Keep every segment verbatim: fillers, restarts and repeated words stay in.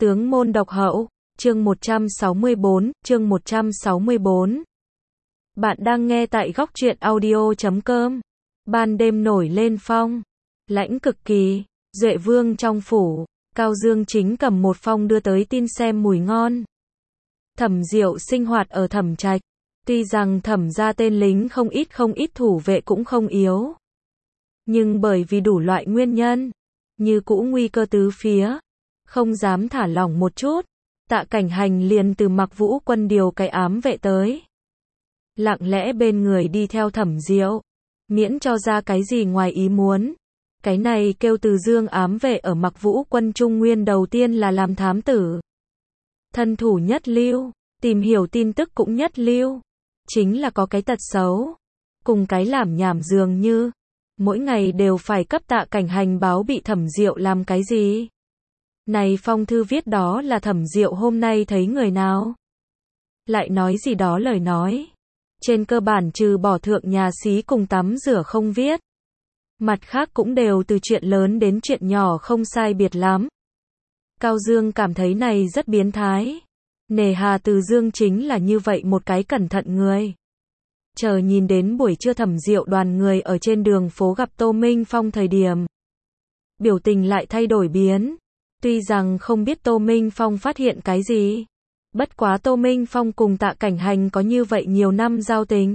Tướng môn độc hậu, chương một trăm sáu mươi bốn, chương một trăm sáu mươi bốn. Bạn đang nghe tại góc truyện audio chấm com. Ban đêm nổi lên phong, lãnh cực kỳ, Duệ Vương trong phủ, Cao Dương chính cầm một phong đưa tới tin xem mùi ngon. Thẩm Diệu sinh hoạt ở Thẩm Trạch, tuy rằng Thẩm gia tên lính không ít không ít thủ vệ cũng không yếu. Nhưng bởi vì đủ loại nguyên nhân, như cũ nguy cơ tứ phía, không dám thả lỏng một chút, Tạ Cảnh Hành liền từ Mặc Vũ Quân điều cái ám vệ tới. Lặng lẽ bên người đi theo Thẩm Diệu, miễn cho ra cái gì ngoài ý muốn. Cái này kêu Từ Dương ám vệ ở Mặc Vũ Quân Trung Nguyên đầu tiên là làm thám tử. Thân thủ nhất lưu, tìm hiểu tin tức cũng nhất lưu. Chính là có cái tật xấu, cùng cái làm nhảm dường như, mỗi ngày đều phải cấp Tạ Cảnh Hành báo bị Thẩm Diệu làm cái gì. Này phong thư viết đó là Thẩm Diệu hôm nay thấy người nào, lại nói gì đó lời nói. Trên cơ bản trừ bỏ thượng nhà xí cùng tắm rửa không viết, mặt khác cũng đều từ chuyện lớn đến chuyện nhỏ không sai biệt lắm. Cao Dương cảm thấy này rất biến thái. Nề hà Từ Dương chính là như vậy một cái cẩn thận người. Chờ nhìn đến buổi trưa Thẩm Diệu đoàn người ở trên đường phố gặp Tô Minh Phong thời điểm, biểu tình lại thay đổi biến. Tuy rằng không biết Tô Minh Phong phát hiện cái gì, bất quá Tô Minh Phong cùng Tạ Cảnh Hành có như vậy nhiều năm giao tình.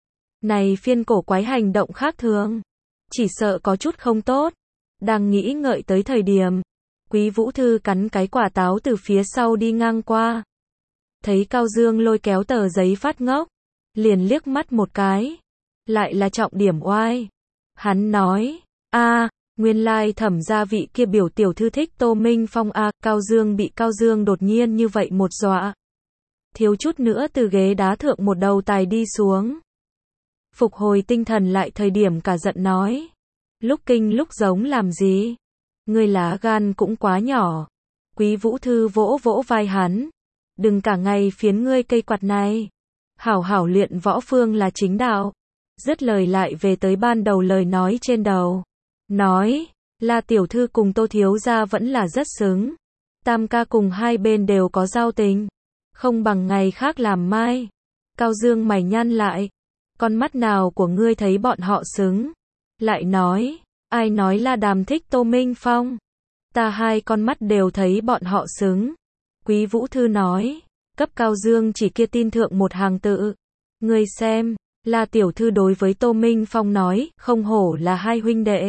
Này phiên cổ quái hành động khác thường, chỉ sợ có chút không tốt. Đang nghĩ ngợi tới thời điểm, Quý Vũ Thư cắn cái quả táo từ phía sau đi ngang qua. Thấy Cao Dương lôi kéo tờ giấy phát ngốc, liền liếc mắt một cái. Lại là trọng điểm oai. Hắn nói, a nguyên lai Thẩm gia vị kia biểu tiểu thư thích Tô Minh Phong a. Cao Dương bị Cao Dương đột nhiên như vậy một dọa, thiếu chút nữa từ ghế đá thượng một đầu tài đi xuống. Phục hồi tinh thần lại thời điểm cả giận nói, lúc kinh lúc giống làm gì? Ngươi lá gan cũng quá nhỏ. Quý Vũ Thư vỗ vỗ vai hắn, đừng cả ngày phiến ngươi cây quạt này. Hảo hảo luyện võ phương là chính đạo. Dứt lời lại về tới ban đầu lời nói trên đầu. Nói, La tiểu thư cùng Tô thiếu gia vẫn là rất xứng. Tam ca cùng hai bên đều có giao tình, không bằng ngày khác làm mai. Cao Dương mày nhăn lại, con mắt nào của ngươi thấy bọn họ xứng? Lại nói, ai nói La Đàm thích Tô Minh Phong? Ta hai con mắt đều thấy bọn họ xứng. Quý Vũ Thư nói, cấp Cao Dương chỉ kia tin thượng một hàng tự. Ngươi xem, La tiểu thư đối với Tô Minh Phong nói, không hổ là hai huynh đệ,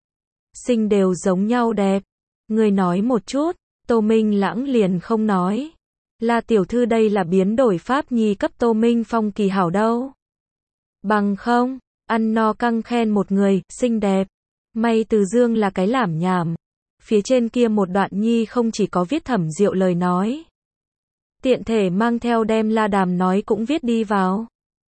sinh đều giống nhau đẹp. Ngươi nói một chút. Tô Minh Lãng liền không nói. La tiểu thư đây là biến đổi pháp nhi cấp Tô Minh Phong kỳ hảo đâu. Bằng không, ăn no căng khen một người, xinh đẹp. May Từ Dương là cái lảm nhảm. Phía trên kia một đoạn nhi không chỉ có viết Thẩm Diệu lời nói, tiện thể mang theo đem La Đàm nói cũng viết đi vào.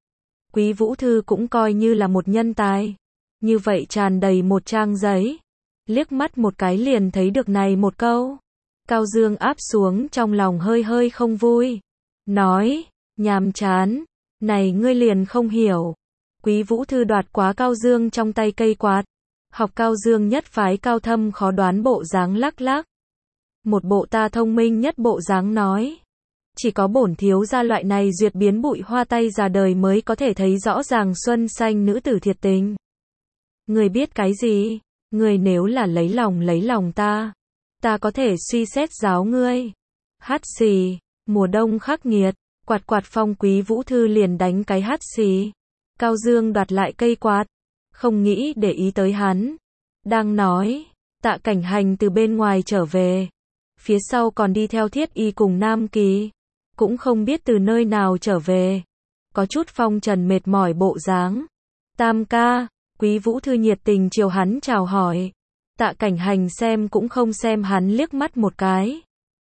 Quý Vũ Thư cũng coi như là một nhân tài. Như vậy tràn đầy một trang giấy, liếc mắt một cái liền thấy được này một câu. Cao Dương áp xuống trong lòng hơi hơi không vui, nói, nhàm chán, này ngươi liền không hiểu. Quý Vũ Thư đoạt quá Cao Dương trong tay cây quạt, học Cao Dương nhất phái cao thâm khó đoán bộ dáng lắc lắc. Một bộ ta thông minh nhất bộ dáng nói, chỉ có bổn thiếu gia loại này duyệt biến bụi hoa tay già đời mới có thể thấy rõ ràng xuân xanh nữ tử thiệt tình. Người biết cái gì? Người nếu là lấy lòng lấy lòng ta, ta có thể suy xét giáo ngươi. Hát xì, mùa đông khắc nghiệt, quạt quạt phong. Quý Vũ Thư liền đánh cái hát xì. Cao Dương đoạt lại cây quạt, không nghĩ để ý tới hắn. Đang nói, Tạ Cảnh Hành từ bên ngoài trở về, phía sau còn đi theo Thiết Y cùng Nam Kỳ, cũng không biết từ nơi nào trở về, có chút phong trần mệt mỏi bộ dáng. Tam ca. Quý Vũ Thư nhiệt tình chiều hắn chào hỏi. Tạ Cảnh Hành xem cũng không xem hắn liếc mắt một cái,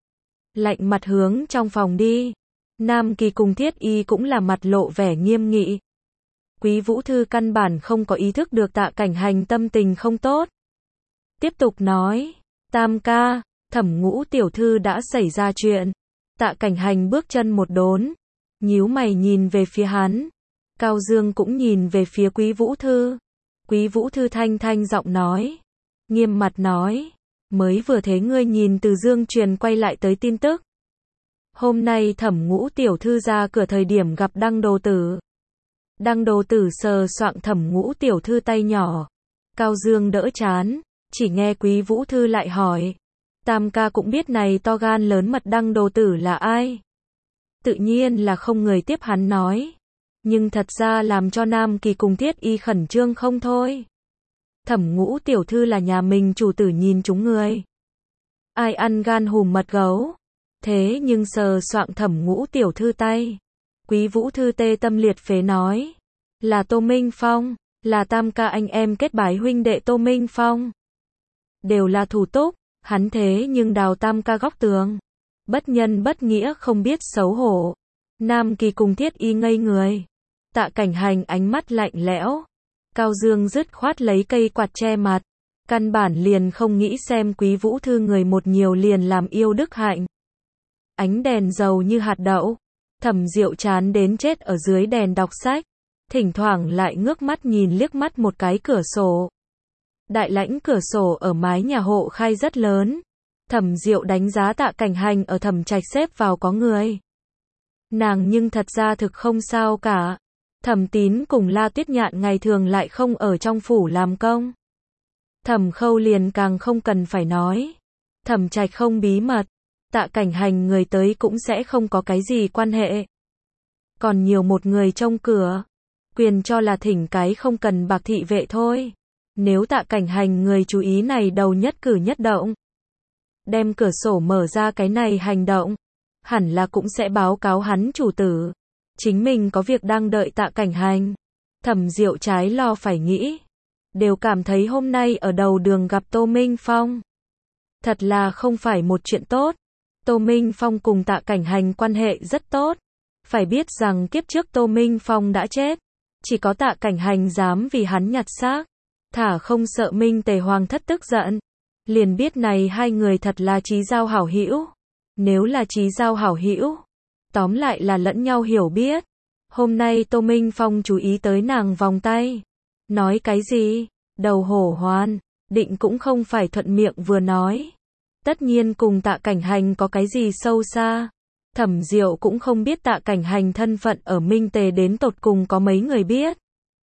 lạnh mặt hướng trong phòng đi. Nam Kỳ cùng Thiết Y cũng là mặt lộ vẻ nghiêm nghị. Quý Vũ Thư căn bản không có ý thức được Tạ Cảnh Hành tâm tình không tốt, tiếp tục nói, Tam ca, Thẩm Ngũ tiểu thư đã xảy ra chuyện. Tạ Cảnh Hành bước chân một đốn, nhíu mày nhìn về phía hắn. Cao Dương cũng nhìn về phía Quý Vũ Thư. Quý Vũ Thư thanh thanh giọng nói, nghiêm mặt nói, mới vừa thế ngươi nhìn từ Dương truyền quay lại tới tin tức. Hôm nay Thẩm Ngũ tiểu thư ra cửa thời điểm gặp Đăng Đồ Tử. Đăng Đồ Tử sờ soạng Thẩm Ngũ tiểu thư tay nhỏ. Cao Dương đỡ chán, chỉ nghe Quý Vũ Thư lại hỏi. Tam ca cũng biết này to gan lớn mật Đăng Đồ Tử là ai? Tự nhiên là không người tiếp hắn nói. Nhưng thật ra làm cho Nam Kỳ cùng Thiết Y khẩn trương không thôi. Thẩm Ngũ tiểu thư là nhà mình chủ tử nhìn chúng người. Ai ăn gan hùm mật gấu? Thế nhưng sờ soạng Thẩm Ngũ tiểu thư tay. Quý Vũ Thư tê tâm liệt phế nói. Là Tô Minh Phong, là tam ca anh em kết bái huynh đệ Tô Minh Phong. Đều là thủ túc, hắn thế nhưng đào tam ca góc tường. Bất nhân bất nghĩa không biết xấu hổ. Nam Kỳ cùng Thiết Y ngây người. Tạ Cảnh Hành ánh mắt lạnh lẽo. Cao Dương dứt khoát lấy cây quạt che mặt. Căn bản liền không nghĩ xem Quý Vũ Thư người một nhiều liền làm yêu đức hạnh. Ánh đèn dầu như hạt đậu. Thẩm Diệu chán đến chết ở dưới đèn đọc sách. Thỉnh thoảng lại ngước mắt nhìn liếc mắt một cái cửa sổ. Đại lãnh cửa sổ ở mái nhà hộ khai rất lớn. Thẩm Diệu đánh giá Tạ Cảnh Hành ở Thẩm Trạch xếp vào có người. Nàng nhưng thật ra thực không sao cả. Thẩm Tín cùng La Tuyết Nhạn ngày thường lại không ở trong phủ làm công. Thẩm Khâu liền càng không cần phải nói. Thẩm Trạch không bí mật. Tạ Cảnh Hành người tới cũng sẽ không có cái gì quan hệ. Còn nhiều một người trông cửa. Quyền cho là thỉnh cái không cần bạc thị vệ thôi. Nếu Tạ Cảnh Hành người chú ý này đầu nhất cử nhất động. Đem cửa sổ mở ra cái này hành động. Hẳn là cũng sẽ báo cáo hắn chủ tử. Chính mình có việc đang đợi Tạ Cảnh Hành. Thẩm Diệu trái lo phải nghĩ. Đều cảm thấy hôm nay ở đầu đường gặp Tô Minh Phong. Thật là không phải một chuyện tốt. Tô Minh Phong cùng Tạ Cảnh Hành quan hệ rất tốt. Phải biết rằng kiếp trước Tô Minh Phong đã chết. Chỉ có Tạ Cảnh Hành dám vì hắn nhặt xác. Thả không sợ Minh Tề Hoàng thất tức giận. Liền biết này hai người thật là chí giao hảo hữu. Nếu là chí giao hảo hữu, tóm lại là lẫn nhau hiểu biết. Hôm nay Tô Minh Phong chú ý tới nàng vòng tay. Nói cái gì? Đầu hổ hoan, định cũng không phải thuận miệng vừa nói. Tất nhiên cùng Tạ Cảnh Hành có cái gì sâu xa. Thẩm Diệu cũng không biết Tạ Cảnh Hành thân phận ở Minh Tề đến tột cùng có mấy người biết.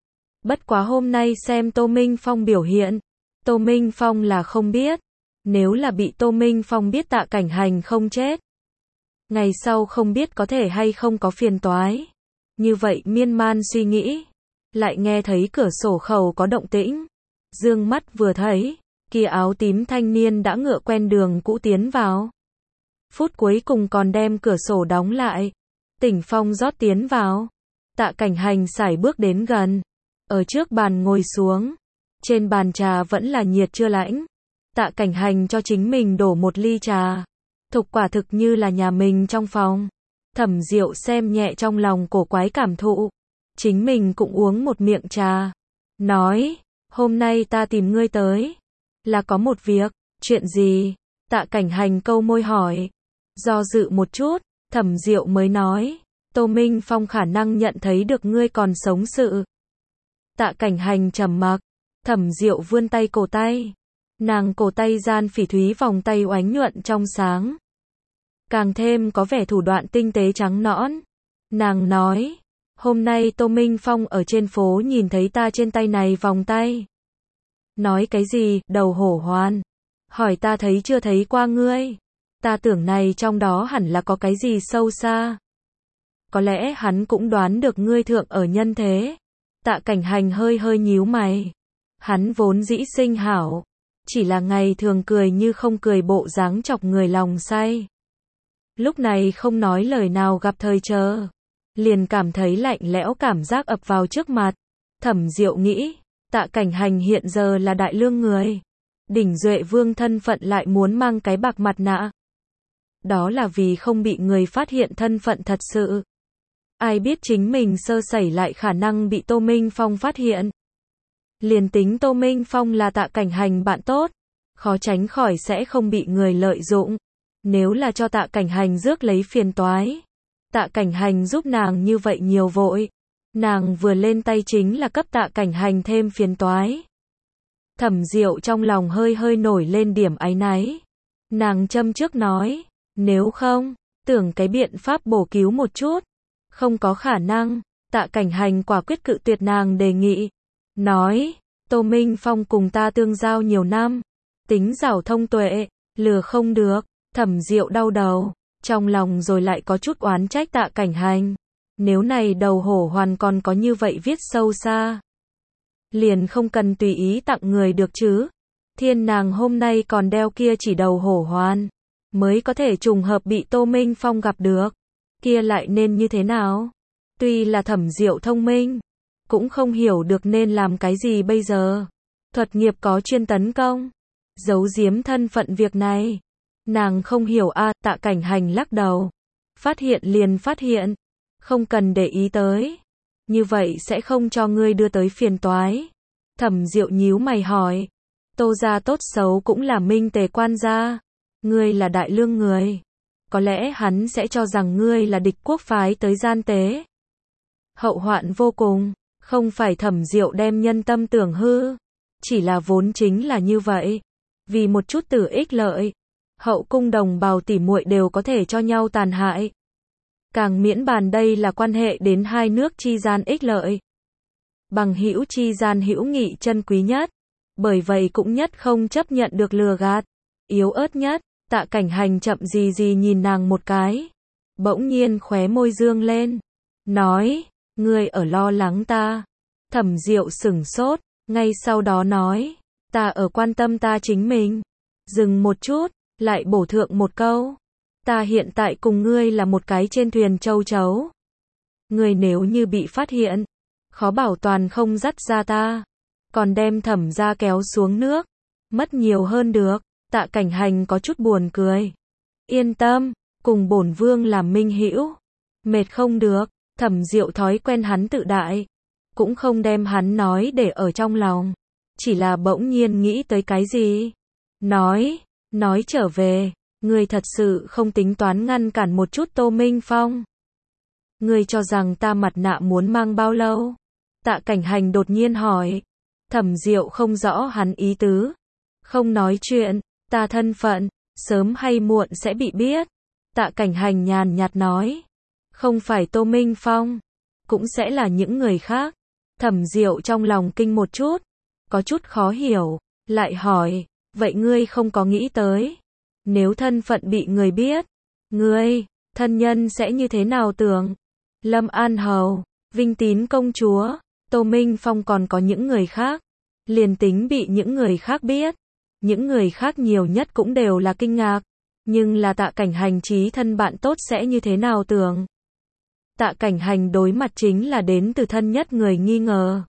Bất quá hôm nay xem Tô Minh Phong biểu hiện. Tô Minh Phong là không biết. Nếu là bị Tô Minh Phong biết Tạ Cảnh Hành không chết. Ngày sau không biết có thể hay không có phiền toái. Như vậy miên man suy nghĩ. Lại nghe thấy cửa sổ khẩu có động tĩnh. Dương mắt vừa thấy. Kia áo tím thanh niên đã ngựa quen đường cũ tiến vào. Phút cuối cùng còn đem cửa sổ đóng lại. Tỉnh Phong rót tiến vào. Tạ Cảnh Hành sải bước đến gần. Ở trước bàn ngồi xuống. Trên bàn trà vẫn là nhiệt chưa lạnh. Tạ Cảnh Hành cho chính mình đổ một ly trà. Thục quả thực như là nhà mình trong phòng. Thẩm Diệu xem nhẹ trong lòng cổ quái cảm thụ. Chính mình cũng uống một miệng trà. Nói, hôm nay ta tìm ngươi tới. Là có một việc, chuyện gì? Tạ Cảnh Hành câu môi hỏi. Do dự một chút, Thẩm Diệu mới nói. Tô Minh Phong khả năng nhận thấy được ngươi còn sống sự. Tạ Cảnh Hành trầm mặc. Thẩm Diệu vươn tay cổ tay. Nàng cổ tay gian phỉ thúy vòng tay oánh nhuận trong sáng. Càng thêm có vẻ thủ đoạn tinh tế trắng nõn. Nàng nói. Hôm nay Tô Minh Phong ở trên phố nhìn thấy ta trên tay này vòng tay. Nói cái gì, đầu hổ hoan. Hỏi ta thấy chưa thấy qua ngươi. Ta tưởng này trong đó hẳn là có cái gì sâu xa. Có lẽ hắn cũng đoán được ngươi thượng ở nhân thế. Tạ Cảnh Hành hơi hơi nhíu mày. Hắn vốn dĩ sinh hảo. Chỉ là ngày thường cười như không cười bộ dáng chọc người lòng say. Lúc này không nói lời nào gặp thời chờ. Liền cảm thấy lạnh lẽo cảm giác ập vào trước mặt. Thẩm Diệu nghĩ. Tạ Cảnh Hành hiện giờ là đại lương người. Đỉnh Duệ Vương thân phận lại muốn mang cái bạc mặt nạ. Đó là vì không bị người phát hiện thân phận thật sự. Ai biết chính mình sơ sẩy lại khả năng bị Tô Minh Phong phát hiện. Liền tính Tô Minh Phong là Tạ Cảnh Hành bạn tốt. Khó tránh khỏi sẽ không bị người lợi dụng. Nếu là cho Tạ Cảnh Hành rước lấy phiền toái. Tạ Cảnh Hành giúp nàng như vậy nhiều vội. Nàng vừa lên tay chính là cấp Tạ Cảnh Hành thêm phiền toái. Thẩm Diệu trong lòng hơi hơi nổi lên điểm áy náy. Nàng châm trước nói, nếu không, tưởng cái biện pháp bổ cứu một chút. Không có khả năng, Tạ Cảnh Hành quả quyết cự tuyệt nàng đề nghị. Nói, Tô Minh Phong cùng ta tương giao nhiều năm. Tính giảo thông tuệ, lừa không được. Thẩm Diệu đau đầu, trong lòng rồi lại có chút oán trách Tạ Cảnh Hành. Nếu này đầu hổ hoàn còn có như vậy viết sâu xa, liền không cần tùy ý tặng người được chứ. Thiên nàng hôm nay còn đeo kia chỉ đầu hổ hoàn, mới có thể trùng hợp bị Tô Minh Phong gặp được. Kia lại nên như thế nào? Tuy là Thẩm Diệu thông minh, cũng không hiểu được nên làm cái gì bây giờ. Thuật nghiệp có chuyên tấn công, giấu giếm thân phận việc này. Nàng không hiểu a. Tạ Cảnh Hành lắc đầu. Phát hiện liền phát hiện, không cần để ý tới. Như vậy sẽ không cho ngươi đưa tới phiền toái. Thẩm Diệu nhíu mày hỏi. Tô gia tốt xấu cũng là minh tề quan gia. Ngươi là đại lương người. Có lẽ hắn sẽ cho rằng ngươi là địch quốc phái tới gian tế. Hậu hoạn vô cùng. Không phải Thẩm Diệu đem nhân tâm tưởng hư. Chỉ là vốn chính là như vậy. Vì một chút tử ích lợi, hậu cung đồng bào tỉ muội đều có thể cho nhau tàn hại. Càng miễn bàn đây là quan hệ đến hai nước chi gian ích lợi. Bằng hữu chi gian hữu nghị chân quý nhất. Bởi vậy cũng nhất không chấp nhận được lừa gạt. Yếu ớt nhất, Tạ Cảnh Hành chậm gì gì nhìn nàng một cái. Bỗng nhiên khóe môi dương lên. Nói, ngươi ở lo lắng ta. Thẩm Diệu sửng sốt, ngay sau đó nói, ta ở quan tâm ta chính mình. Dừng một chút, lại bổ thượng một câu. Ta hiện tại cùng ngươi là một cái trên thuyền châu chấu. Ngươi nếu như bị phát hiện, khó bảo toàn không dắt ra ta. Còn đem Thẩm gia kéo xuống nước. Mất nhiều hơn được. Tạ Cảnh Hành có chút buồn cười. Yên tâm, cùng bổn vương làm minh hữu. Mệt không được. Thẩm Diệu thói quen hắn tự đại. Cũng không đem hắn nói để ở trong lòng. Chỉ là bỗng nhiên nghĩ tới cái gì. Nói, nói trở về. Ngươi thật sự không tính toán ngăn cản một chút Tô Minh Phong. Ngươi cho rằng ta mặt nạ muốn mang bao lâu? Tạ Cảnh Hành đột nhiên hỏi. Thẩm Diệu không rõ hắn ý tứ. Không nói chuyện, ta thân phận, sớm hay muộn sẽ bị biết. Tạ Cảnh Hành nhàn nhạt nói. Không phải Tô Minh Phong, cũng sẽ là những người khác. Thẩm Diệu trong lòng kinh một chút, có chút khó hiểu, lại hỏi, vậy ngươi không có nghĩ tới, nếu thân phận bị người biết, ngươi, thân nhân sẽ như thế nào tưởng? Lâm An Hầu, Vinh Tín công chúa, Tô Minh Phong còn có những người khác, liền tính bị những người khác biết, những người khác nhiều nhất cũng đều là kinh ngạc, nhưng là Tạ Cảnh Hành chí thân bạn tốt sẽ như thế nào tưởng? Tạ Cảnh Hành đối mặt chính là đến từ thân nhất người nghi ngờ.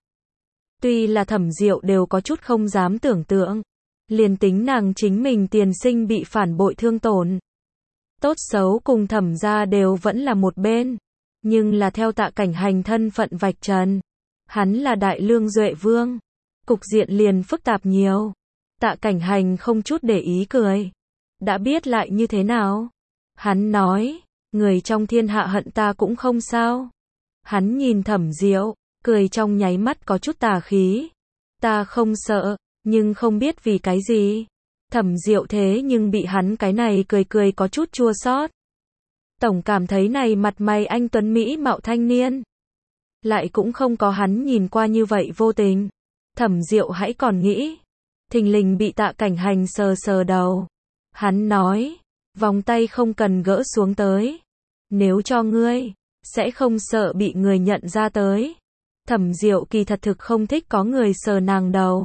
Tuy là Thẩm Diệu đều có chút không dám tưởng tượng. Liền tính nàng chính mình tiền sinh bị phản bội thương tổn. Tốt xấu cùng Thẩm gia đều vẫn là một bên. Nhưng là theo Tạ Cảnh Hành thân phận vạch trần. Hắn là đại lương duệ vương. Cục diện liền phức tạp nhiều. Tạ Cảnh Hành không chút để ý cười. Đã biết lại như thế nào? Hắn nói. Người trong thiên hạ hận ta cũng không sao. Hắn nhìn Thẩm Diệu, cười trong nháy mắt có chút tà khí. Ta không sợ, nhưng không biết vì cái gì. Thẩm Diệu thế nhưng bị hắn cái này cười cười có chút chua xót. Tổng cảm thấy này mặt mày anh tuấn mỹ mạo thanh niên. Lại cũng không có hắn nhìn qua như vậy vô tình. Thẩm Diệu hãy còn nghĩ. Thình lình bị Tạ Cảnh Hành sờ sờ đầu. Hắn nói. Vòng tay không cần gỡ xuống tới. Nếu cho ngươi, sẽ không sợ bị người nhận ra tới. Thẩm Diệu kỳ thật thực không thích có người sờ nàng đầu.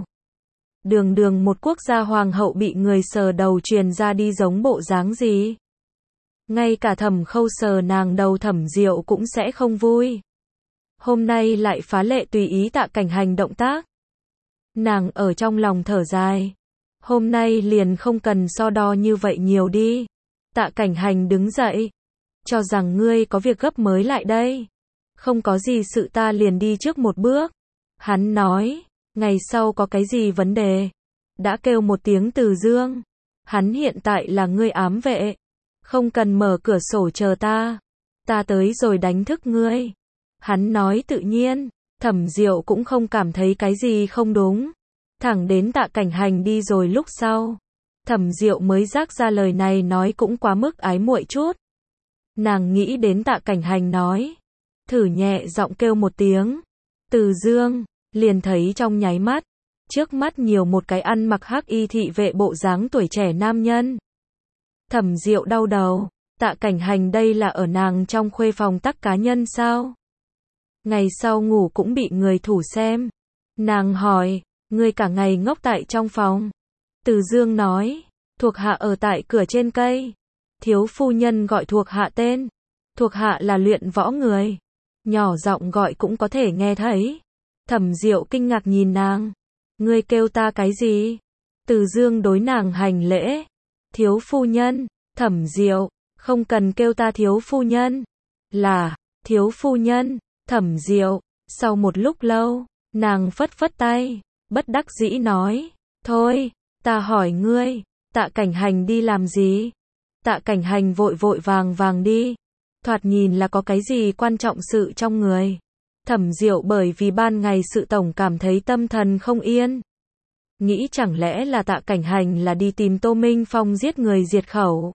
Đường đường một quốc gia hoàng hậu bị người sờ đầu truyền ra đi giống bộ dáng gì. Ngay cả Thẩm Khâu sờ nàng đầu Thẩm Diệu cũng sẽ không vui. Hôm nay lại phá lệ tùy ý Tạ Cảnh Hành động tác. Nàng ở trong lòng thở dài. Hôm nay liền không cần so đo như vậy nhiều đi. Tạ Cảnh Hành đứng dậy. Cho rằng ngươi có việc gấp mới lại đây. Không có gì sự ta liền đi trước một bước. Hắn nói. Ngày sau có cái gì vấn đề. Đã kêu một tiếng Từ Dương. Hắn hiện tại là ngươi ám vệ. Không cần mở cửa sổ chờ ta. Ta tới rồi đánh thức ngươi. Hắn nói tự nhiên. Thẩm Diệu cũng không cảm thấy cái gì không đúng. Thẳng đến Tạ Cảnh Hành đi rồi lúc sau, Thẩm Diệu mới rác ra lời này nói cũng quá mức ái muội chút. Nàng nghĩ đến Tạ Cảnh Hành nói, thử nhẹ giọng kêu một tiếng, Từ Dương, liền thấy trong nháy mắt, trước mắt nhiều một cái ăn mặc hắc y thị vệ bộ dáng tuổi trẻ nam nhân. Thẩm Diệu đau đầu, Tạ Cảnh Hành đây là ở nàng trong khuê phòng tắc cá nhân sao? Ngày sau ngủ cũng bị người thủ xem. Nàng hỏi, ngươi cả ngày ngốc tại trong phòng. Từ Dương nói, thuộc hạ ở tại cửa trên cây. Thiếu phu nhân gọi thuộc hạ tên. Thuộc hạ là luyện võ người. Nhỏ giọng gọi cũng có thể nghe thấy. Thẩm Diệu kinh ngạc nhìn nàng. Ngươi kêu ta cái gì? Từ Dương đối nàng hành lễ. Thiếu phu nhân. Thẩm Diệu, không cần kêu ta thiếu phu nhân. Là, thiếu phu nhân. Thẩm Diệu, sau một lúc lâu, nàng phất phất tay, bất đắc dĩ nói, thôi, ta hỏi ngươi, Tạ Cảnh Hành đi làm gì? Tạ Cảnh Hành vội vội vàng vàng đi, thoạt nhìn là có cái gì quan trọng sự trong người. Thẩm Diệu bởi vì ban ngày sự tổng cảm thấy tâm thần không yên. Nghĩ chẳng lẽ là Tạ Cảnh Hành là đi tìm Tô Minh Phong giết người diệt khẩu.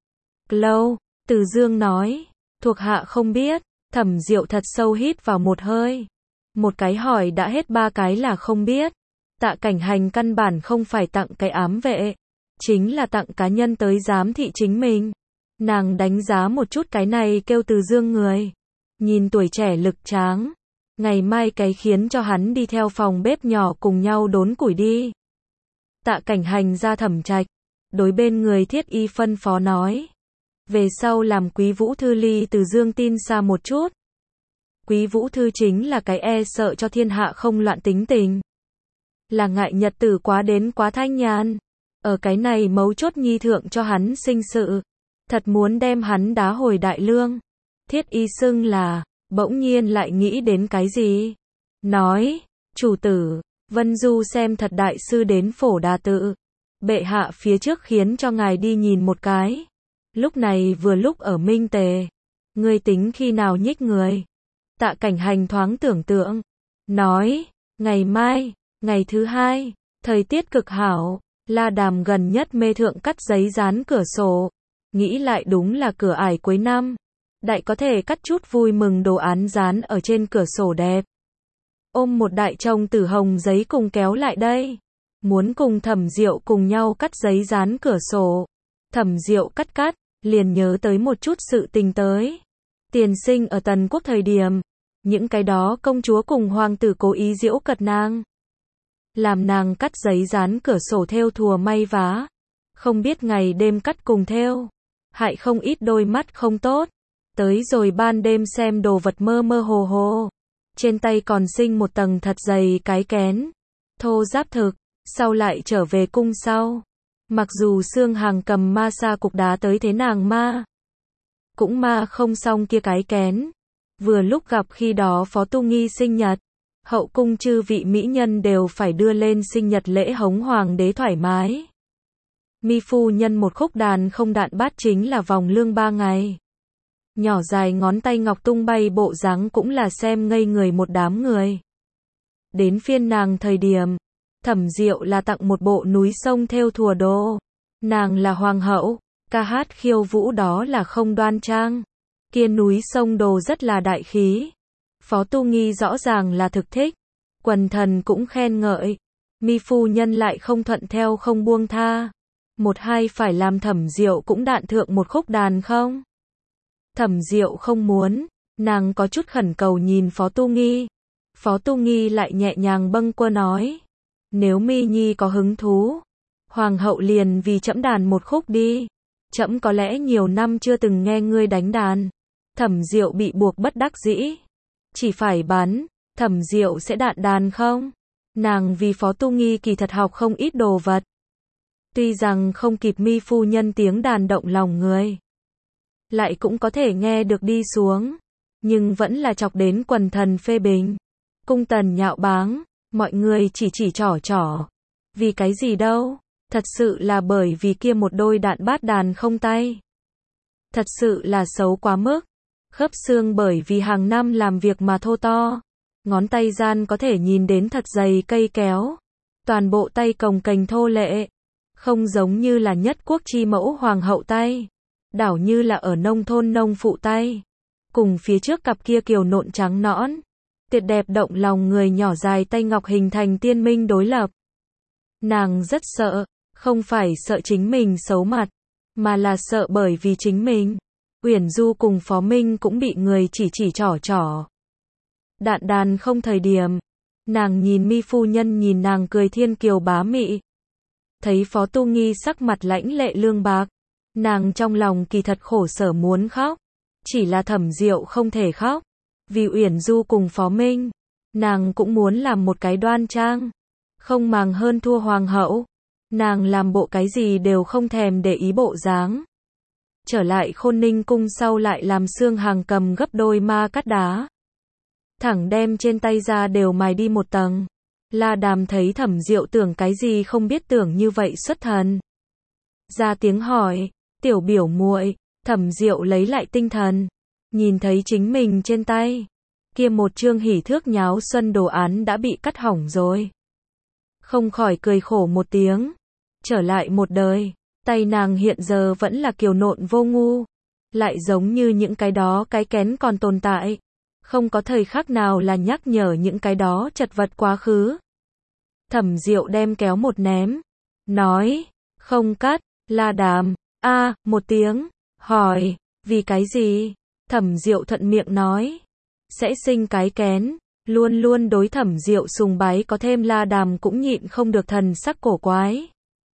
Lâu, Từ Dương nói, thuộc hạ không biết. Thẩm Diệu thật sâu hít vào một hơi. Một cái hỏi đã hết ba cái là không biết. Tạ Cảnh Hành căn bản không phải tặng cái ám vệ, chính là tặng cá nhân tới giám thị chính mình. Nàng đánh giá một chút cái này kêu Từ Dương người. Nhìn tuổi trẻ lực tráng. Ngày mai cái khiến cho hắn đi theo phòng bếp nhỏ cùng nhau đốn củi đi. Tạ Cảnh Hành ra thẩm trạch. Đối bên người thiết y phân phó nói. Về sau làm Quý Vũ Thư ly Từ Dương tin xa một chút. Quý Vũ Thư chính là cái e sợ cho thiên hạ không loạn tính tình. Là ngại nhật tử quá đến quá thanh nhàn. Ở cái này mấu chốt nhi thượng cho hắn sinh sự. Thật muốn đem hắn đá hồi đại lương. Thiết y xưng là, bỗng nhiên lại nghĩ đến cái gì. Nói, chủ tử, Vân Du xem thật đại sư đến Phổ Đà Tự. Bệ hạ phía trước khiến cho ngài đi nhìn một cái. Lúc này vừa lúc ở Minh Tề. Ngươi tính khi nào nhích người? Tạ Cảnh Hành thoáng tưởng tượng. Nói, ngày mai, ngày thứ hai, thời tiết cực hảo. La Đàm gần nhất mê thượng cắt giấy dán cửa sổ. Nghĩ lại đúng là cửa ải cuối năm. Đại có thể cắt chút vui mừng đồ án dán ở trên cửa sổ đẹp. Ôm một đại chồng tử hồng giấy cùng kéo lại đây. Muốn cùng Thẩm Diệu cùng nhau cắt giấy dán cửa sổ. Thẩm Diệu cắt cắt, liền nhớ tới một chút sự tình tới. Tiền sinh ở Tần Quốc thời điểm, những cái đó công chúa cùng hoàng tử cố ý giễu cợt nàng. Làm nàng cắt giấy dán cửa sổ thêu thùa may vá. Không biết ngày đêm cắt cùng thêu. Hại không ít đôi mắt không tốt. Tới rồi ban đêm xem đồ vật mơ mơ hồ hồ. Trên tay còn sinh một tầng thật dày cái kén. Thô giáp thực, sau lại trở về cung sau. Mặc dù xương hàng cầm ma sa cục đá tới thế nàng ma. Cũng ma không xong kia cái kén. Vừa lúc gặp khi đó Phó Tu Nghi sinh nhật. Hậu cung chư vị mỹ nhân đều phải đưa lên sinh nhật lễ hống hoàng đế thoải mái. Mi phu nhân một khúc đàn không đạn bát chính là vòng lương ba ngày. Nhỏ dài ngón tay ngọc tung bay bộ dáng cũng là xem ngây người một đám người. Đến phiên nàng thời điểm, Thẩm Diệu là tặng một bộ núi sông thêu thùa đồ. Nàng là hoàng hậu, ca hát khiêu vũ đó là không đoan trang. Kia núi sông đồ rất là đại khí. Phó Tu Nghi rõ ràng là thực thích. Quần thần cũng khen ngợi. Mi phu nhân lại không thuận theo không buông tha. Một hai phải làm Thẩm Diệu cũng đạn thượng một khúc đàn không? Thẩm Diệu không muốn. Nàng có chút khẩn cầu nhìn Phó Tu Nghi. Phó Tu Nghi lại nhẹ nhàng bâng quơ nói. Nếu Mi Nhi có hứng thú, hoàng hậu liền vì trẫm đàn một khúc đi. Trẫm có lẽ nhiều năm chưa từng nghe ngươi đánh đàn. Thẩm Diệu bị buộc bất đắc dĩ. Chỉ phải bắn, Thẩm Diệu sẽ đạn đàn không? Nàng vì Phó Tu Nghi kỳ thật học không ít đồ vật. Tuy rằng không kịp Mi phu nhân tiếng đàn động lòng người. Lại cũng có thể nghe được đi xuống. Nhưng vẫn là chọc đến quần thần phê bình. Cung tần nhạo báng. Mọi người chỉ chỉ trỏ trỏ. Vì cái gì đâu? Thật sự là bởi vì kia một đôi đạn bát đàn không tay. Thật sự là xấu quá mức. Khớp xương bởi vì hàng năm làm việc mà thô to. Ngón tay gian có thể nhìn đến thật dày cây kéo. toàn bộ tay cồng kềnh thô lệ, không giống như là nhất quốc chi mẫu hoàng hậu tay, đảo như là ở nông thôn nông phụ tay, cùng phía trước cặp kia kiều nộn trắng nõn, tuyệt đẹp động lòng người nhỏ dài tay ngọc hình thành tiên minh đối lập. Nàng rất sợ, không phải sợ chính mình xấu mặt, mà là sợ bởi vì chính mình. Uyển Du cùng Phó Minh cũng bị người chỉ chỉ trỏ trỏ. Đạn đàn không thời điểm, nàng nhìn Mi phu nhân nhìn nàng cười thiên kiều bá mị. Thấy Phó Tu Nghi sắc mặt lãnh lệ lương bạc, nàng trong lòng kỳ thật khổ sở muốn khóc, chỉ là Thẩm Diệu không thể khóc, vì Uyển Du cùng Phó Minh, nàng cũng muốn làm một cái đoan trang, không màng hơn thua hoàng hậu, nàng làm bộ cái gì đều không thèm để ý bộ dáng. Trở lại Khôn Ninh cung sau lại làm xương hàng cầm gấp đôi ma cắt đá, thẳng đem trên tay ra đều mài đi một tầng. La Đàm thấy Thẩm Diệu tưởng cái gì không biết tưởng như vậy xuất thần, ra tiếng hỏi, tiểu biểu muội. Thẩm Diệu lấy lại tinh thần, nhìn thấy chính mình trên tay kia một chương hỉ thước nháo xuân đồ án đã bị cắt hỏng rồi, không khỏi cười khổ một tiếng. Trở lại một đời, tay nàng hiện giờ vẫn là kiều nộn vô ngu, lại giống như những cái đó cái kén còn tồn tại, không có thời khắc nào là nhắc nhở những cái đó chật vật quá khứ. Thẩm Diệu đem kéo một ném, nói, không cắt. La Đàm, a, một tiếng, hỏi, vì cái gì? Thẩm Diệu thuận miệng nói, sẽ sinh cái kén. Luôn luôn đối Thẩm Diệu sùng bái có thêm La Đàm cũng nhịn không được thần sắc cổ quái.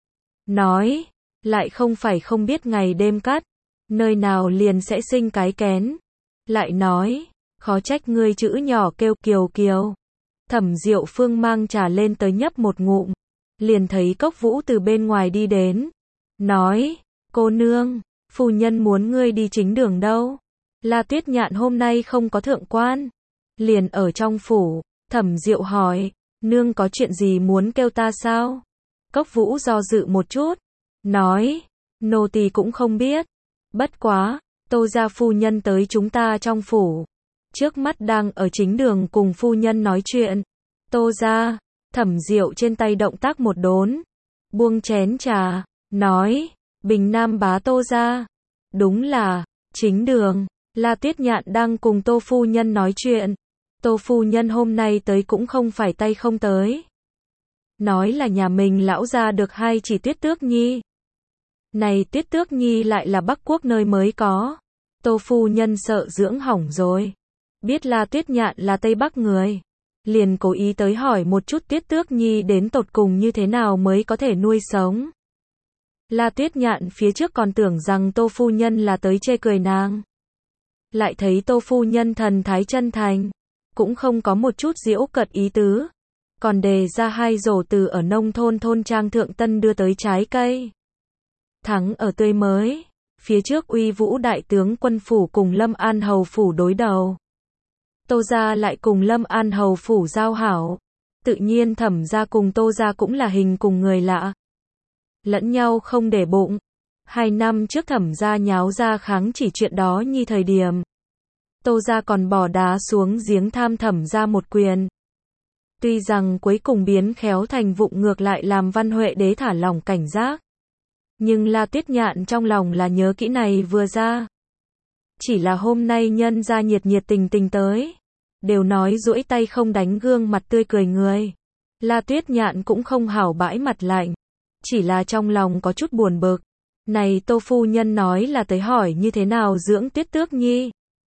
Nói, lại không phải không biết ngày đêm cắt, nơi nào liền sẽ sinh cái kén. Lại nói, khó trách ngươi chữ nhỏ kêu kiều kiều. Thẩm Diệu phương mang trà lên tới nhấp một ngụm, liền thấy Cốc Vũ từ bên ngoài đi đến, nói, cô nương, phu nhân muốn ngươi đi chính đường đâu. La Tuyết Nhạn hôm nay không có thượng quan, liền ở trong phủ. Thẩm Diệu hỏi, nương có chuyện gì muốn kêu ta sao? Cốc Vũ do dự một chút, nói, nô tỳ cũng không biết, bất quá, Tô gia phu nhân tới chúng ta trong phủ, trước mắt đang ở chính đường cùng phu nhân nói chuyện. Tô gia. Thẩm Diệu trên tay động tác một đốn, buông chén trà, nói, Bình Nam bá Tô gia. Đúng là, chính đường. La Tuyết Nhạn đang cùng Tô phu nhân nói chuyện. Tô phu nhân hôm nay tới cũng không phải tay không tới. Nói là nhà mình lão gia được hai chỉ Tuyết Tước Nhi. Này Tuyết Tước Nhi lại là Bắc Quốc nơi mới có. Tô phu nhân sợ dưỡng hỏng rồi. Biết La Tuyết Nhạn là Tây Bắc người, liền cố ý tới hỏi một chút Tuyết Tước Nhi đến tột cùng như thế nào mới có thể nuôi sống. La Tuyết Nhạn phía trước còn tưởng rằng Tô phu nhân là tới chê cười nàng. Lại thấy Tô phu nhân thần thái chân thành, cũng không có một chút giễu cợt ý tứ, còn đề ra hai rổ từ ở nông thôn thôn trang thượng tân đưa tới trái cây. Thắng ở tươi mới, phía trước Uy Vũ đại tướng quân phủ cùng Lâm An hầu phủ đối đầu. Tô gia lại cùng Lâm An hầu phủ giao hảo, tự nhiên Thẩm gia cùng Tô gia cũng là hình cùng người lạ, lẫn nhau không để bụng. Hai năm trước Thẩm gia nháo ra kháng chỉ chuyện đó nhi thời điểm, Tô gia còn bỏ đá xuống giếng tham Thẩm gia một quyền. Tuy rằng cuối cùng biến khéo thành vụng ngược lại làm Văn Huệ đế thả lỏng cảnh giác, nhưng La Tuyết Nhạn trong lòng là nhớ kỹ này vừa ra. Chỉ là hôm nay nhân ra nhiệt nhiệt tình tình tới, đều nói duỗi tay không đánh gương mặt tươi cười người. La Tuyết Nhạn cũng không hảo bãi mặt lạnh, chỉ là trong lòng có chút buồn bực. Này Tô phu nhân nói là tới hỏi như thế nào dưỡng Tuyết Tước Nhi.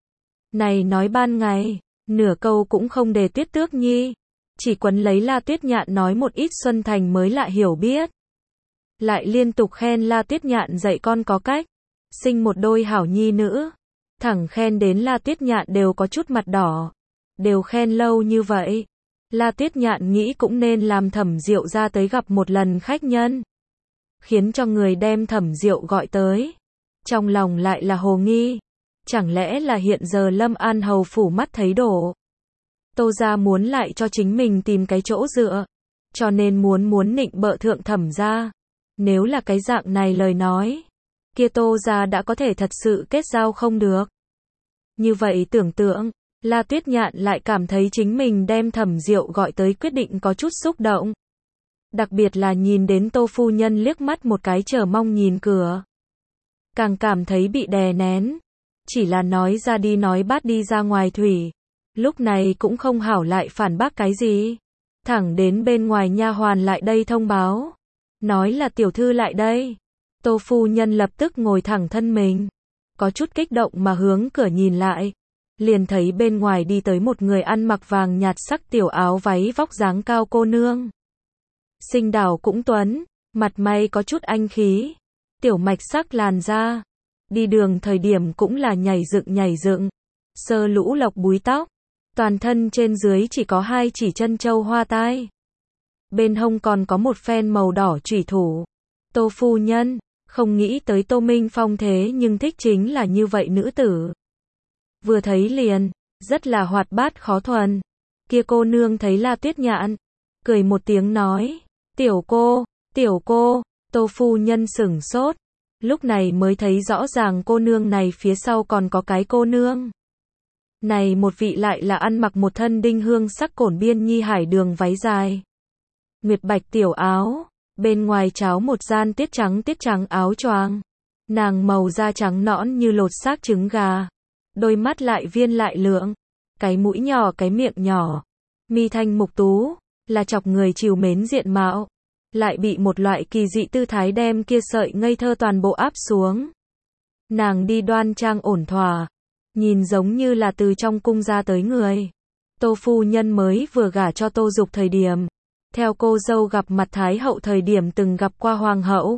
Này nói ban ngày, nửa câu cũng không đề Tuyết Tước Nhi, chỉ quấn lấy La Tuyết Nhạn nói một ít Xuân Thành mới lạ hiểu biết. Lại liên tục khen La Tuyết Nhạn dạy con có cách, sinh một đôi hảo nhi nữ. Thẳng khen đến La Tuyết Nhạn đều có chút mặt đỏ. Đều khen lâu như vậy, La Tuyết Nhạn nghĩ cũng nên làm Thẩm Diệu ra tới gặp một lần khách nhân, khiến cho người đem Thẩm Diệu gọi tới. Trong lòng lại là hồ nghi, chẳng lẽ là hiện giờ Lâm An hầu phủ mắt thấy đổ, Tô gia muốn lại cho chính mình tìm cái chỗ dựa, cho nên muốn muốn nịnh bợ thượng Thẩm gia. Nếu là cái dạng này lời nói, kia Tô gia đã có thể thật sự kết giao không được. Như vậy tưởng tượng, La Tuyết Nhạn lại cảm thấy chính mình đem Thẩm Diệu gọi tới quyết định có chút xúc động. Đặc biệt là nhìn đến Tô phu nhân liếc mắt một cái chờ mong nhìn cửa. Càng cảm thấy bị đè nén. Chỉ là nói ra đi nói bát đi ra ngoài thủy. Lúc này cũng không hảo lại phản bác cái gì. Thẳng đến bên ngoài nha hoàn lại đây thông báo. Nói là tiểu thư lại đây. Tô phu nhân lập tức ngồi thẳng thân mình. Có chút kích động mà hướng cửa nhìn lại. Liền thấy bên ngoài đi tới một người ăn mặc vàng nhạt sắc tiểu áo váy vóc dáng cao cô nương. Sinh đào cũng tuấn, mặt mày có chút anh khí. Tiểu mạch sắc làn da. Đi đường thời điểm cũng là nhảy dựng nhảy dựng. Sơ lũ lộc búi tóc. Toàn thân trên dưới chỉ có hai chỉ chân châu hoa tai. Bên hông còn có một phen màu đỏ chủy thủ. Tô phu nhân, không nghĩ tới Tô Minh Phong thế nhưng thích chính là như vậy nữ tử. Vừa thấy liền, rất là hoạt bát khó thuần. Kia cô nương thấy La Tuyết Nhạn, cười một tiếng nói, tiểu cô, tiểu cô, Tô phu nhân sửng sốt. Lúc này mới thấy rõ ràng cô nương này phía sau còn có cái cô nương. Này một vị lại là ăn mặc một thân đinh hương sắc cổn biên nhi hải đường váy dài. Nguyệt bạch tiểu áo, bên ngoài cháo một gian tiết trắng tiết trắng áo choàng. Nàng màu da trắng nõn như lột xác trứng gà. Đôi mắt lại viên lại lượng. Cái mũi nhỏ cái miệng nhỏ. Mi thanh mục tú, là chọc người trìu mến diện mạo. Lại bị một loại kỳ dị tư thái đem kia sợi ngây thơ toàn bộ áp xuống. Nàng đi đoan trang ổn thỏa. Nhìn giống như là từ trong cung ra tới người. Tô phu nhân mới vừa gả cho Tô Dục thời điểm. Theo cô dâu gặp mặt Thái hậu thời điểm từng gặp qua hoàng hậu.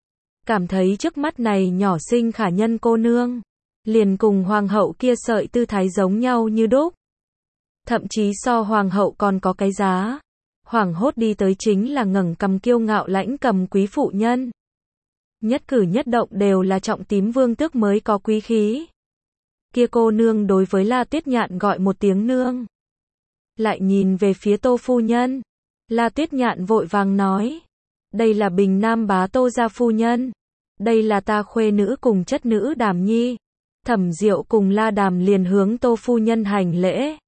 Cảm thấy trước mắt này nhỏ xinh khả nhân cô nương. Liền cùng hoàng hậu kia sợi tư thái giống nhau như đúc. Thậm chí so hoàng hậu còn có cái giá. Hoảng hốt đi tới chính là ngẩng cầm kiêu ngạo lãnh cầm quý phụ nhân. Nhất cử nhất động đều là trọng tím vương tước mới có quý khí. Kia cô nương đối với La Tuyết Nhạn gọi một tiếng nương. Lại nhìn về phía Tô phu nhân. La Tuyết Nhạn vội vàng nói. Đây là Bình Nam bá Tô gia phu nhân. Đây là ta khuê nữ cùng chất nữ Đàm Nhi. Thẩm Diệu cùng La Đàm liền hướng Tô phu nhân hành lễ.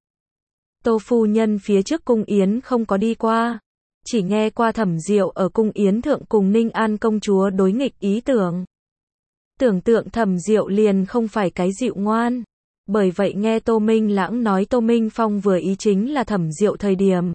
Tô phu nhân phía trước cung yến không có đi qua. Chỉ nghe qua Thẩm Diệu ở cung yến thượng cùng Ninh An công chúa đối nghịch ý tưởng. Tưởng tượng Thẩm Diệu liền không phải cái dịu ngoan. Bởi vậy nghe Tô Minh Lãng nói Tô Minh Phong vừa ý chính là Thẩm Diệu thời điểm.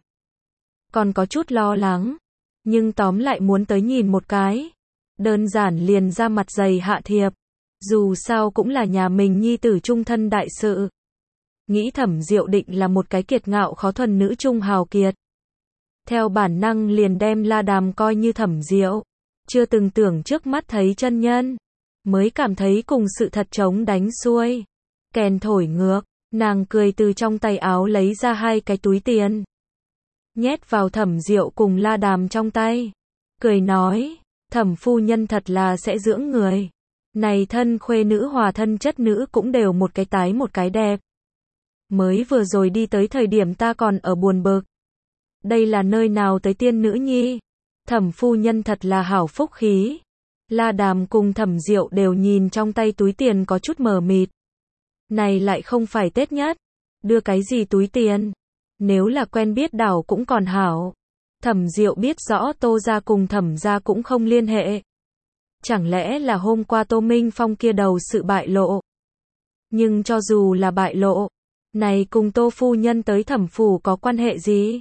Còn có chút lo lắng. Nhưng tóm lại muốn tới nhìn một cái. Đơn giản liền ra mặt dày hạ thiệp. Dù sao cũng là nhà mình nhi tử trung thân đại sự. Nghĩ Thẩm Diệu định là một cái kiệt ngạo khó thuần nữ trung hào kiệt. Theo bản năng liền đem La Đàm coi như Thẩm Diệu. Chưa từng tưởng trước mắt thấy chân nhân. Mới cảm thấy cùng sự thật chống đánh xuôi. Kèn thổi ngược. Nàng cười từ trong tay áo lấy ra hai cái túi tiền. Nhét vào Thẩm Diệu cùng La Đàm trong tay. Cười nói. Thẩm phu nhân thật là sẽ dưỡng người. Này thân khuê nữ hòa thân chất nữ cũng đều một cái tái một cái đẹp. Mới vừa rồi đi tới thời điểm ta còn ở buồn bực. Đây là nơi nào tới tiên nữ nhi? Thẩm phu nhân thật là hảo phúc khí. La Đàm cùng Thẩm Diệu đều nhìn trong tay túi tiền có chút mờ mịt. Này lại không phải Tết nhất. Đưa cái gì túi tiền? Nếu là quen biết đảo cũng còn hảo. Thẩm Diệu biết rõ Tô gia cùng Thẩm gia cũng không liên hệ. Chẳng lẽ là hôm qua Tô Minh Phong kia đầu sự bại lộ? Nhưng cho dù là bại lộ, này cùng Tô phu nhân tới Thẩm phủ có quan hệ gì?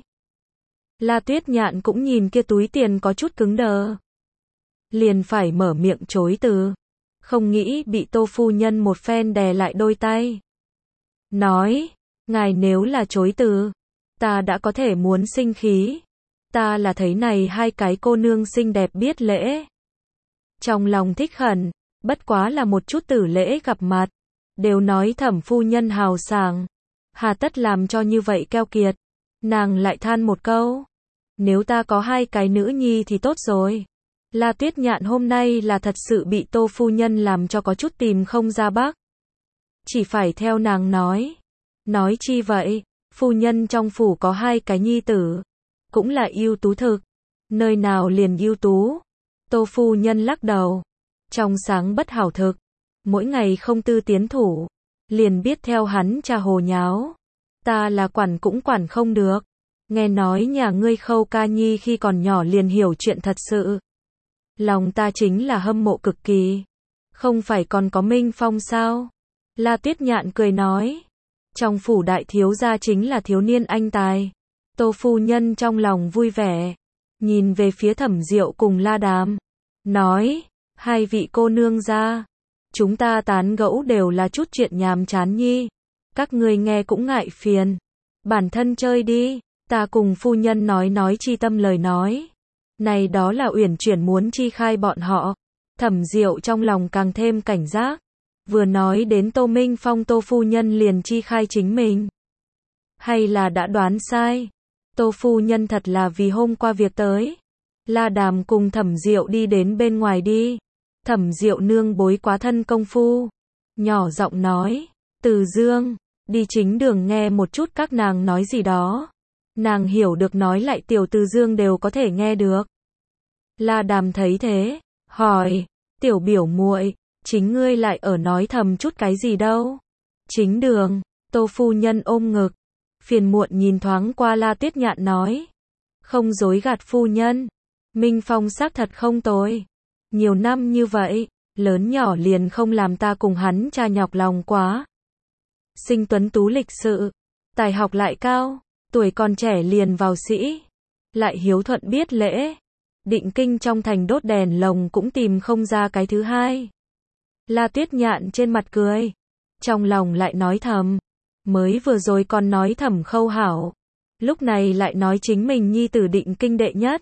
La Tuyết Nhạn cũng nhìn kia túi tiền có chút cứng đờ. Liền phải mở miệng chối từ. Không nghĩ bị Tô phu nhân một phen đè lại đôi tay. Nói, ngài nếu là chối từ, ta đã có thể muốn sinh khí. Ta là thấy này hai cái cô nương xinh đẹp biết lễ. Trong lòng thích khẩn, bất quá là một chút tử lễ gặp mặt. Đều nói Thẩm phu nhân hào sảng. Hà tất làm cho như vậy keo kiệt. Nàng lại than một câu. Nếu ta có hai cái nữ nhi thì tốt rồi. La Tuyết Nhạn hôm nay là thật sự bị Tô phu nhân làm cho có chút tìm không ra bắc. Chỉ phải theo nàng nói. Nói chi vậy, phu nhân trong phủ có hai cái nhi tử. Cũng là ưu tú thực. Nơi nào liền ưu tú. Tô phu nhân lắc đầu. Trong sáng bất hảo thực. Mỗi ngày không tư tiến thủ. Liền biết theo hắn trà hồ nháo. Ta là quản cũng quản không được. nghe nói nhà ngươi Khâu ca nhi khi còn nhỏ liền hiểu chuyện thật sự. Lòng ta chính là hâm mộ cực kỳ. Không phải còn có Minh Phong sao? La Tuyết Nhạn cười nói. Trong phủ đại thiếu gia chính là thiếu niên anh tài. Tô phu nhân trong lòng vui vẻ. Nhìn về phía Thẩm Diệu cùng La Đàm. Nói, hai vị cô nương ra. Chúng ta tán gẫu đều là chút chuyện nhàm chán nhi. Các ngươi nghe cũng ngại phiền. Bản thân chơi đi. Ta cùng phu nhân nói nói chi tâm lời nói. Này đó là uyển chuyển muốn chi khai bọn họ. Thẩm Diệu trong lòng càng thêm cảnh giác. Vừa nói đến Tô Minh Phong, Tô phu nhân liền chi khai chính mình. Hay là đã đoán sai? Tô phu nhân thật là vì hôm qua việc tới. La Đàm cùng Thẩm Diệu đi đến bên ngoài đi. Thẩm Diệu nương bối quá thân công phu. Nhỏ giọng nói. Từ Dương, đi chính đường nghe một chút các nàng nói gì đó. Nàng hiểu được nói lại tiểu Từ Dương đều có thể nghe được. La Đàm thấy thế, hỏi, tiểu biểu muội, chính ngươi lại ở nói thầm chút cái gì đâu? Chính đường, Tô phu nhân ôm ngực, phiền muộn nhìn thoáng qua La Tuyết Nhạn nói, không dối gạt phu nhân, Minh Phong xác thật không tồi. Nhiều năm như vậy, lớn nhỏ liền không làm ta cùng hắn cha nhọc lòng quá. Sinh tuấn tú lịch sự, tài học lại cao, tuổi còn trẻ liền vào sĩ, lại hiếu thuận biết lễ. Định Kinh trong thành đốt đèn lồng cũng tìm không ra cái thứ hai. La Tuyết Nhạn trên mặt cười, trong lòng lại nói thầm, mới vừa rồi còn nói Thẩm Khâu hảo, lúc này lại nói chính mình nhi tử Định Kinh đệ nhất.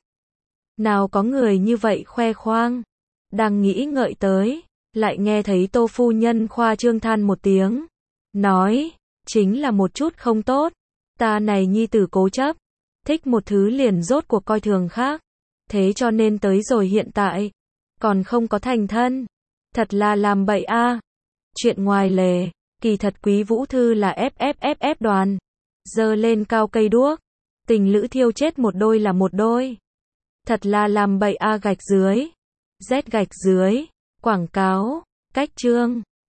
Nào có người như vậy khoe khoang. Đang nghĩ ngợi tới, lại nghe thấy Tô phu nhân khoa trương than một tiếng, nói, chính là một chút không tốt. Ta này nhi tử cố chấp, thích một thứ liền rốt cuộc coi thường khác. Thế cho nên tới rồi hiện tại, còn không có thành thân. Thật là làm bậy a. À. Chuyện ngoài lề, kỳ thật Quý Vũ Thư là ép ép ép ép đoàn. Giơ lên cao cây đuốc. Tình lữ thiêu chết một đôi là một đôi. Thật là làm bậy a à gạch dưới. Z gạch dưới. Quảng cáo. Cách chương.